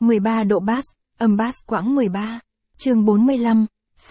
13 độ bass, âm bass quãng 13. Chương 45,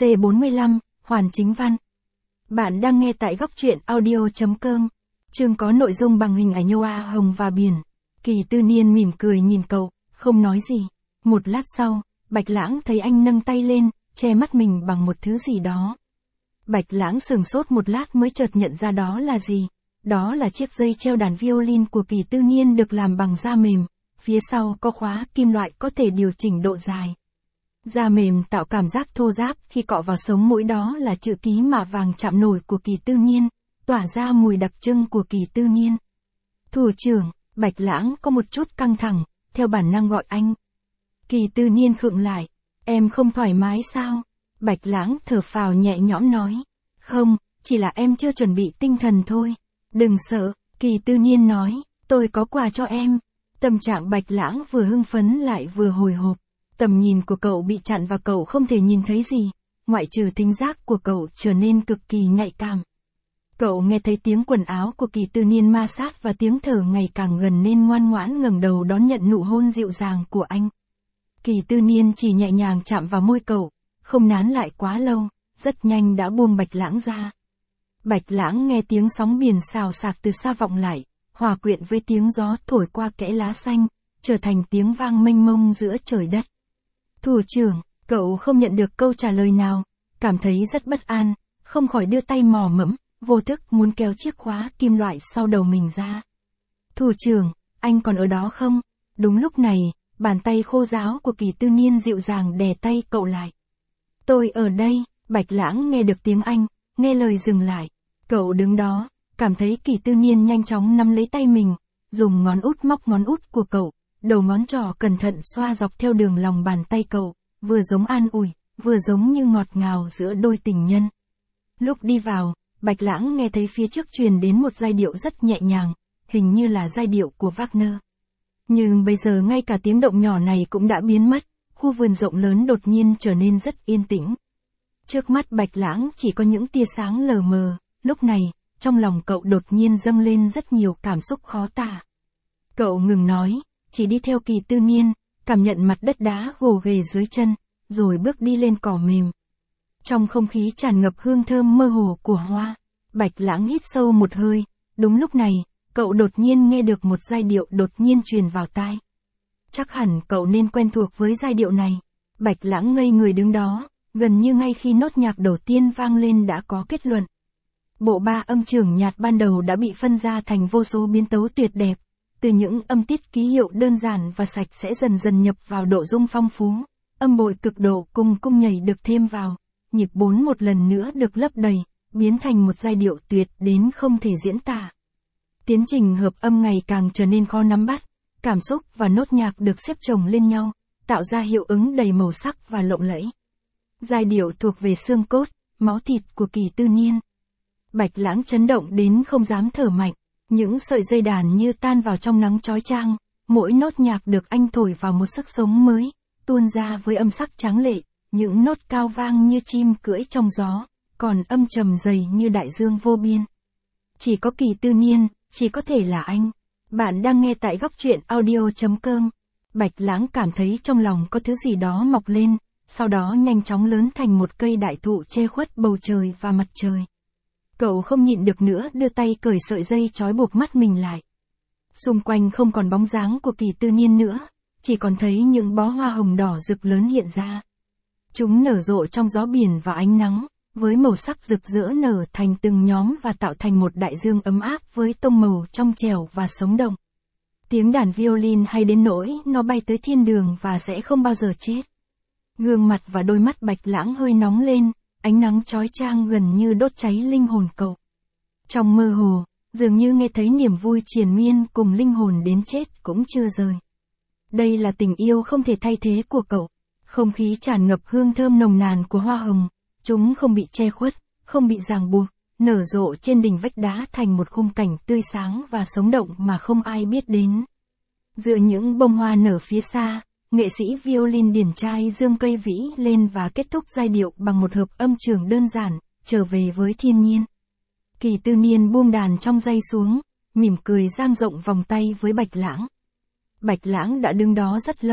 C45, hoàn chính văn. Bạn đang nghe tại góc truyện audio.com. Chương có nội dung bằng hình ảnh hoa hồng và biển. Kỳ Tư Niên mỉm cười nhìn cậu, không nói gì. Một lát sau, Bạch Lãng thấy anh nâng tay lên, che mắt mình bằng một thứ gì đó. Bạch Lãng sửng sốt một lát mới chợt nhận ra đó là gì. Đó là chiếc dây treo đàn violin của Kỳ Tư Niên được làm bằng da mềm. Phía sau có khóa kim loại có thể điều chỉnh độ dài. Da mềm tạo cảm giác thô ráp khi cọ vào sống mũi, đó là chữ ký mạ vàng chạm nổi của Kỳ Tư Niên, tỏa ra mùi đặc trưng của Kỳ Tư Niên. Thủ trưởng, Bạch Lãng có một chút căng thẳng, theo bản năng gọi anh. Kỳ Tư Niên khựng lại, em không thoải mái sao? Bạch Lãng thở phào nhẹ nhõm nói, không, chỉ là em chưa chuẩn bị tinh thần thôi. Đừng sợ, Kỳ Tư Niên nói, tôi có quà cho em. Tâm trạng Bạch Lãng vừa hưng phấn lại vừa hồi hộp. Tầm nhìn của cậu bị chặn và cậu không thể nhìn thấy gì, ngoại trừ thính giác của cậu trở nên cực kỳ nhạy cảm. Cậu nghe thấy tiếng quần áo của Kỳ Tư Niên ma sát và tiếng thở ngày càng gần nên ngoan ngoãn ngẩng đầu đón nhận nụ hôn dịu dàng của anh. Kỳ Tư Niên chỉ nhẹ nhàng chạm vào môi cậu, không nán lại quá lâu, rất nhanh đã buông Bạch Lãng ra. Bạch Lãng nghe tiếng sóng biển xào xạc từ xa vọng lại, hòa quyện với tiếng gió thổi qua kẽ lá xanh, trở thành tiếng vang mênh mông giữa trời đất. Thủ trưởng, cậu không nhận được câu trả lời nào, cảm thấy rất bất an, không khỏi đưa tay mò mẫm, vô thức muốn kéo chiếc khóa kim loại sau đầu mình ra. Thủ trưởng, anh còn ở đó không? Đúng lúc này, bàn tay khô ráo của Kỳ Tư Niên dịu dàng đè tay cậu lại. Tôi ở đây. Bạch Lãng nghe được tiếng Anh, nghe lời dừng lại. Cậu đứng đó, cảm thấy Kỳ Tư Niên nhanh chóng nắm lấy tay mình, dùng ngón út móc ngón út của cậu, đầu ngón trỏ cẩn thận xoa dọc theo đường lòng bàn tay cậu, vừa giống an ủi, vừa giống như ngọt ngào giữa đôi tình nhân. Lúc đi vào, Bạch Lãng nghe thấy phía trước truyền đến một giai điệu rất nhẹ nhàng, hình như là giai điệu của Wagner. Nhưng bây giờ ngay cả tiếng động nhỏ này cũng đã biến mất, khu vườn rộng lớn đột nhiên trở nên rất yên tĩnh. Trước mắt Bạch Lãng chỉ có những tia sáng lờ mờ, lúc này, trong lòng cậu đột nhiên dâng lên rất nhiều cảm xúc khó tả. Cậu ngừng nói, chỉ đi theo Kỳ Tư Niên, cảm nhận mặt đất đá gồ ghề dưới chân, rồi bước đi lên cỏ mềm. Trong không khí tràn ngập hương thơm mơ hồ của hoa, Bạch Lãng hít sâu một hơi, đúng lúc này, cậu đột nhiên nghe được một giai điệu đột nhiên truyền vào tai. Chắc hẳn cậu nên quen thuộc với giai điệu này. Bạch Lãng ngây người đứng đó, gần như ngay khi nốt nhạc đầu tiên vang lên đã có kết luận. Bộ ba âm trưởng nhạc ban đầu đã bị phân ra thành vô số biến tấu tuyệt đẹp, từ những âm tiết ký hiệu đơn giản và sạch sẽ dần dần nhập vào độ rung phong phú, âm bội cực độ cùng cung nhảy được thêm vào, nhịp 4 một lần nữa được lấp đầy, biến thành một giai điệu tuyệt đến không thể diễn tả. Tiến trình hợp âm ngày càng trở nên khó nắm bắt, cảm xúc và nốt nhạc được xếp chồng lên nhau, tạo ra hiệu ứng đầy màu sắc và lộng lẫy. Giai điệu thuộc về xương cốt, máu thịt của Kỳ Tư Niên. Bạch Lãng chấn động đến không dám thở mạnh, những sợi dây đàn như tan vào trong nắng chói chang, mỗi nốt nhạc được anh thổi vào một sức sống mới, tuôn ra với âm sắc tráng lệ, những nốt cao vang như chim cưỡi trong gió, còn âm trầm dày như đại dương vô biên. Chỉ có Kỳ Tư Niên, chỉ có thể là anh. Bạn đang nghe tại góc truyện audio.com. Bạch Lãng cảm thấy trong lòng có thứ gì đó mọc lên, sau đó nhanh chóng lớn thành một cây đại thụ che khuất bầu trời và mặt trời. Cậu không nhịn được nữa đưa tay cởi sợi dây trói buộc mắt mình lại. Xung quanh không còn bóng dáng của Kỳ Tư Niên nữa, chỉ còn thấy những bó hoa hồng đỏ rực lớn hiện ra. Chúng nở rộ trong gió biển và ánh nắng, với màu sắc rực rỡ nở thành từng nhóm và tạo thành một đại dương ấm áp với tông màu trong trẻo và sống động. Tiếng đàn violin hay đến nỗi nó bay tới thiên đường và sẽ không bao giờ chết. Gương mặt và đôi mắt Bạch Lãng hơi nóng lên, ánh nắng chói chang gần như đốt cháy linh hồn cậu. Trong mơ hồ, dường như nghe thấy niềm vui triền miên cùng linh hồn đến chết cũng chưa rời. Đây là tình yêu không thể thay thế của cậu. Không khí tràn ngập hương thơm nồng nàn của hoa hồng, chúng không bị che khuất, không bị ràng buộc, nở rộ trên đỉnh vách đá thành một khung cảnh tươi sáng và sống động mà không ai biết đến. Giữa những bông hoa nở phía xa, nghệ sĩ violin điển trai dương cây vĩ lên và kết thúc giai điệu bằng một hợp âm trường đơn giản, trở về với thiên nhiên. Kỳ Tư Niên buông đàn trong giây xuống, mỉm cười dang rộng vòng tay với Bạch Lãng. Bạch Lãng đã đứng đó rất lâu,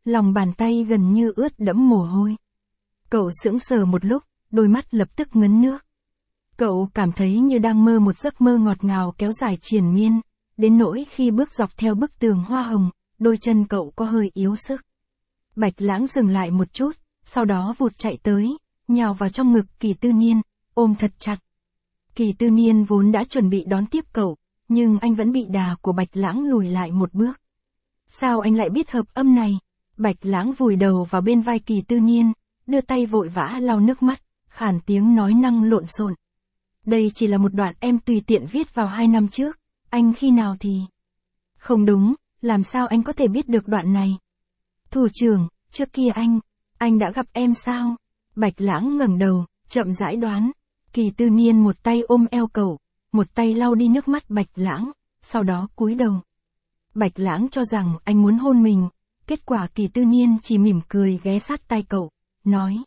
lòng bàn tay gần như ướt đẫm mồ hôi. Cậu sững sờ một lúc, đôi mắt lập tức ngấn nước. Cậu cảm thấy như đang mơ một giấc mơ ngọt ngào kéo dài triền miên, đến nỗi khi bước dọc theo bức tường hoa hồng, đôi chân cậu có hơi yếu sức. Bạch Lãng dừng lại một chút, sau đó vụt chạy tới, nhào vào trong ngực Kỳ Tư Niên, ôm thật chặt. Kỳ Tư Niên vốn đã chuẩn bị đón tiếp cậu, nhưng anh vẫn bị đà của Bạch Lãng lùi lại một bước. Sao anh lại biết hợp âm này? Bạch Lãng vùi đầu vào bên vai Kỳ Tư Niên, đưa tay vội vã lau nước mắt, khàn tiếng nói năng lộn xộn. Đây chỉ là một đoạn em tùy tiện viết vào 2 năm trước, anh khi nào thì... Không đúng, làm sao anh có thể biết được đoạn này? Thủ trưởng, trước kia anh đã gặp em sao? Bạch Lãng ngẩng đầu, chậm rãi đoán. Kỳ Tư Niên một tay ôm eo cậu, một tay lau đi nước mắt Bạch Lãng, sau đó cúi đầu. Bạch Lãng cho rằng anh muốn hôn mình, kết quả Kỳ Tư Niên chỉ mỉm cười ghé sát tai cậu, nói.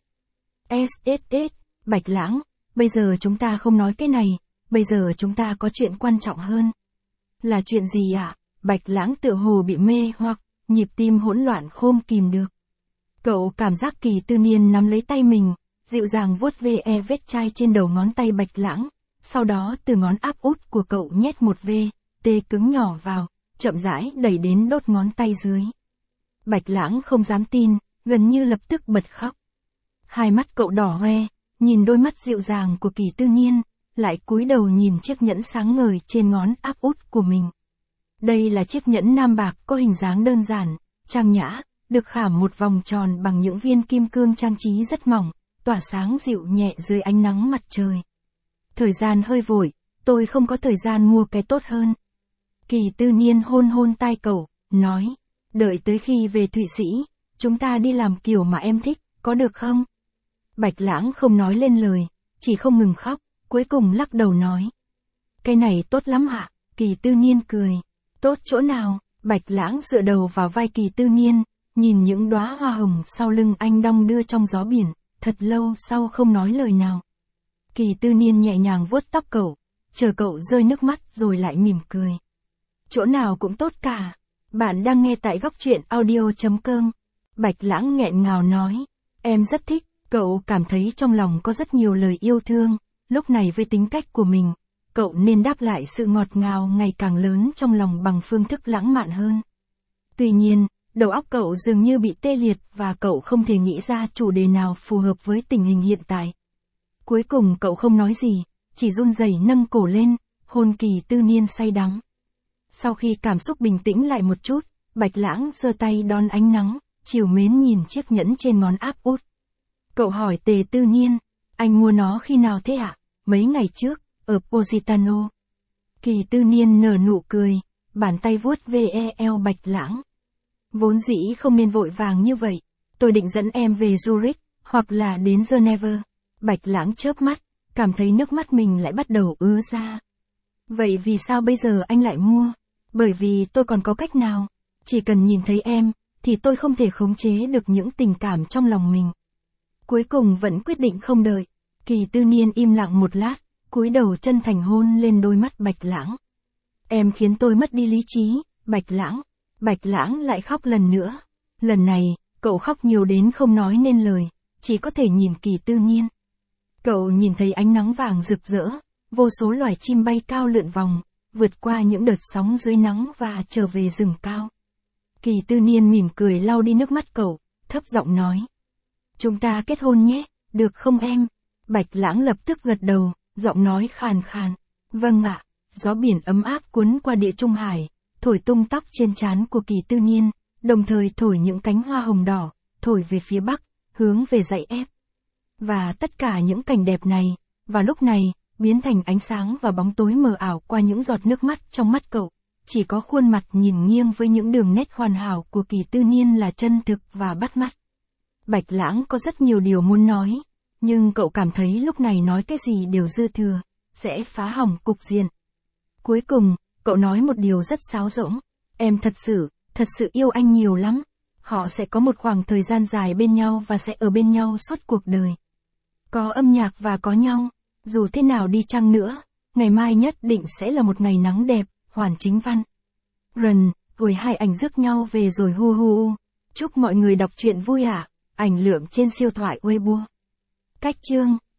SSS, Bạch Lãng, bây giờ chúng ta không nói cái này, bây giờ chúng ta có chuyện quan trọng hơn. Là chuyện gì ạ? Bạch Lãng tựa hồ bị mê hoặc, nhịp tim hỗn loạn không kìm được. Cậu cảm giác Kỳ Tư Niên nắm lấy tay mình, dịu dàng vuốt ve vết chai trên đầu ngón tay Bạch Lãng, sau đó từ ngón áp út của cậu nhét một tê cứng nhỏ vào, chậm rãi đẩy đến đốt ngón tay dưới. Bạch Lãng không dám tin, gần như lập tức bật khóc. Hai mắt cậu đỏ hoe, nhìn đôi mắt dịu dàng của Kỳ Tư Niên, lại cúi đầu nhìn chiếc nhẫn sáng ngời trên ngón áp út của mình. Đây là chiếc nhẫn nam bạc có hình dáng đơn giản, trang nhã, được khảm một vòng tròn bằng những viên kim cương trang trí rất mỏng, tỏa sáng dịu nhẹ dưới ánh nắng mặt trời. Thời gian hơi vội, tôi không có thời gian mua cái tốt hơn. Kỳ Tư Niên hôn tai cậu, nói, đợi tới khi về Thụy Sĩ, chúng ta đi làm kiểu mà em thích, có được không? Bạch Lãng không nói lên lời, chỉ không ngừng khóc, cuối cùng lắc đầu nói. Cái này tốt lắm hả? Kỳ Tư Niên cười. Tốt chỗ nào? Bạch Lãng dựa đầu vào vai Kỳ Tư Niên, nhìn những đóa hoa hồng sau lưng anh đong đưa trong gió biển, thật lâu sau không nói lời nào. Kỳ Tư Niên nhẹ nhàng vuốt tóc cậu, chờ cậu rơi nước mắt rồi lại mỉm cười. Chỗ nào cũng tốt cả. Bạn đang nghe tại góc truyện audio.com. Bạch Lãng nghẹn ngào nói. Em rất thích, cậu cảm thấy trong lòng có rất nhiều lời yêu thương, lúc này với tính cách của mình, cậu nên đáp lại sự ngọt ngào ngày càng lớn trong lòng bằng phương thức lãng mạn hơn. Tuy nhiên, đầu óc cậu dường như bị tê liệt và cậu không thể nghĩ ra chủ đề nào phù hợp với tình hình hiện tại. Cuối cùng cậu không nói gì, chỉ run rẩy nâng cổ lên, hôn Kỳ Tư Niên say đắm. Sau khi cảm xúc bình tĩnh lại một chút, Bạch Lãng giơ tay đón ánh nắng, trìu mến nhìn chiếc nhẫn trên ngón áp út. Cậu hỏi Tề Tư Niên, anh mua nó khi nào thế ạ? Mấy ngày trước, ở Positano. Kỳ Tư Niên nở nụ cười, bàn tay vuốt ve eo Bạch Lãng. Vốn dĩ không nên vội vàng như vậy, tôi định dẫn em về Zurich, hoặc là đến Geneva. Bạch Lãng chớp mắt, cảm thấy nước mắt mình lại bắt đầu ứa ra. Vậy vì sao bây giờ anh lại mua? Bởi vì tôi còn có cách nào, chỉ cần nhìn thấy em, thì tôi không thể khống chế được những tình cảm trong lòng mình. Cuối cùng vẫn quyết định không đợi. Kỳ Tư Niên im lặng một lát, cúi đầu chân thành hôn lên đôi mắt Bạch Lãng. Em khiến tôi mất đi lý trí, Bạch Lãng. Bạch Lãng lại khóc lần nữa. Lần này, cậu khóc nhiều đến không nói nên lời, chỉ có thể nhìn Kỳ Tư Niên. Cậu nhìn thấy ánh nắng vàng rực rỡ, vô số loài chim bay cao lượn vòng, vượt qua những đợt sóng dưới nắng và trở về rừng cao. Kỳ Tư Niên mỉm cười lau đi nước mắt cậu, thấp giọng nói. Chúng ta kết hôn nhé, được không em? Bạch Lãng lập tức gật đầu, giọng nói khàn khàn. Vâng ạ. Gió biển ấm áp cuốn qua Địa Trung Hải, thổi tung tóc trên trán của Kỳ Tư Niên, đồng thời thổi những cánh hoa hồng đỏ, thổi về phía bắc, hướng về dãy ép. Và tất cả những cảnh đẹp này, vào lúc này, biến thành ánh sáng và bóng tối mờ ảo qua những giọt nước mắt trong mắt cậu. Chỉ có khuôn mặt nhìn nghiêng với những đường nét hoàn hảo của Kỳ Tư Niên là chân thực và bắt mắt. Bạch Lãng có rất nhiều điều muốn nói, nhưng cậu cảm thấy lúc này nói cái gì đều dư thừa, sẽ phá hỏng cục diện. Cuối cùng, cậu nói một điều rất sáo rỗng. Em thật sự yêu anh nhiều lắm. Họ sẽ có một khoảng thời gian dài bên nhau và sẽ ở bên nhau suốt cuộc đời. Có âm nhạc và có nhau, dù thế nào đi chăng nữa, ngày mai nhất định sẽ là một ngày nắng đẹp, Hoàn Chính Văn. Rần, gửi hai ảnh rước nhau về rồi hu hu. Chúc mọi người đọc truyện vui ạ. Ảnh lượm trên siêu thoại Weibo. Cách chương